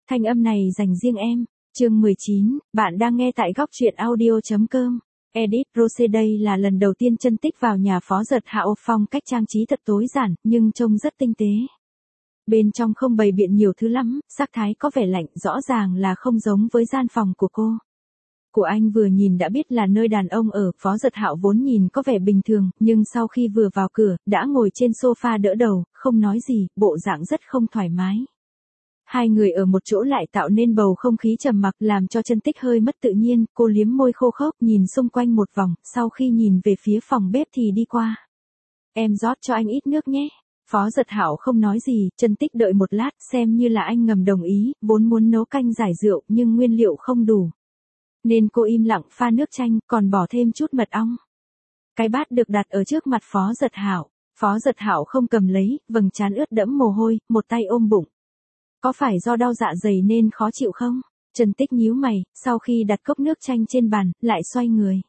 Thanh âm này dành riêng em. Chương 19, bạn đang nghe tại góc truyện audio.com. Edit Rose, đây là lần đầu tiên Chân Tích vào nhà Phó Dật Hạo. Phong cách trang trí thật tối giản, nhưng trông rất tinh tế. Bên trong không bày biện nhiều thứ lắm, sắc thái có vẻ lạnh, rõ ràng là không giống với gian phòng của cô. Của anh vừa nhìn đã biết là nơi đàn ông ở. Phó Dật Hạo vốn nhìn có vẻ bình thường, nhưng sau khi vừa vào cửa, đã ngồi trên sofa đỡ đầu, không nói gì, bộ dạng rất không thoải mái. Hai người ở một chỗ lại tạo nên bầu không khí trầm mặc, làm cho Chân Tích hơi mất tự nhiên. Cô liếm môi khô khốc, nhìn xung quanh một vòng, sau khi nhìn về phía phòng bếp thì đi qua. Em rót cho anh ít nước nhé. Phó Dật Hạo không nói gì, Chân Tích đợi một lát, xem như là anh ngầm đồng ý, vốn muốn nấu canh giải rượu nhưng nguyên liệu không đủ. Nên cô im lặng pha nước chanh, còn bỏ thêm chút mật ong. Cái bát được đặt ở trước mặt Phó Dật Hạo. Phó Dật Hạo không cầm lấy, vầng trán ướt đẫm mồ hôi, một tay ôm bụng. Có phải do đau dạ dày nên khó chịu không? Chân Tích nhíu mày, sau khi đặt cốc nước chanh trên bàn, lại xoay người.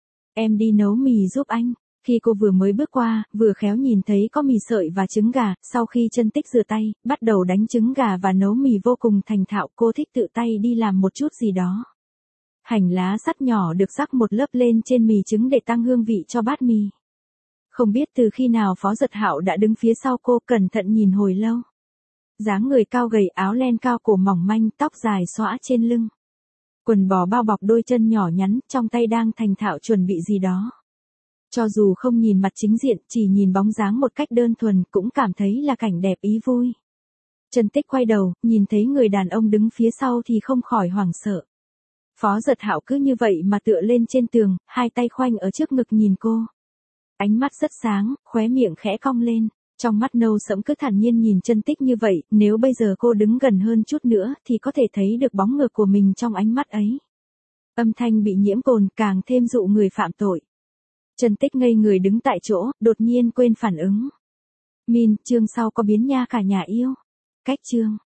Em đi nấu mì giúp anh. Khi cô vừa mới bước qua, vừa khéo nhìn thấy có mì sợi và trứng gà. Sau khi Chân Tích rửa tay, bắt đầu đánh trứng gà và nấu mì vô cùng thành thạo. Cô thích tự tay đi làm một chút gì đó. Hành lá sắt nhỏ được rắc một lớp lên trên mì trứng để tăng hương vị cho bát mì. Không biết từ khi nào Phó Dật Hạo đã đứng phía sau cô, cẩn thận nhìn hồi lâu. Dáng người cao gầy, áo len cao cổ mỏng manh, tóc dài xõa trên lưng. Quần bò bao bọc đôi chân nhỏ nhắn, trong tay đang thành thạo chuẩn bị gì đó. Cho dù không nhìn mặt chính diện, chỉ nhìn bóng dáng một cách đơn thuần, cũng cảm thấy là cảnh đẹp ý vui. Chân Tích quay đầu, nhìn thấy người đàn ông đứng phía sau thì không khỏi hoảng sợ. Phó Dật Hạo cứ như vậy mà tựa lên trên tường, hai tay khoanh ở trước ngực nhìn cô. Ánh mắt rất sáng, khóe miệng khẽ cong lên. Trong mắt nâu sẫm cứ thản nhiên nhìn Chân Tích như vậy, nếu bây giờ cô đứng gần hơn chút nữa thì có thể thấy được bóng ngược của mình trong ánh mắt ấy. Âm thanh bị nhiễm cồn càng thêm dụ người phạm tội. Chân Tích ngây người đứng tại chỗ, đột nhiên quên phản ứng. Chương sau có biến nha cả nhà yêu. Cách chương.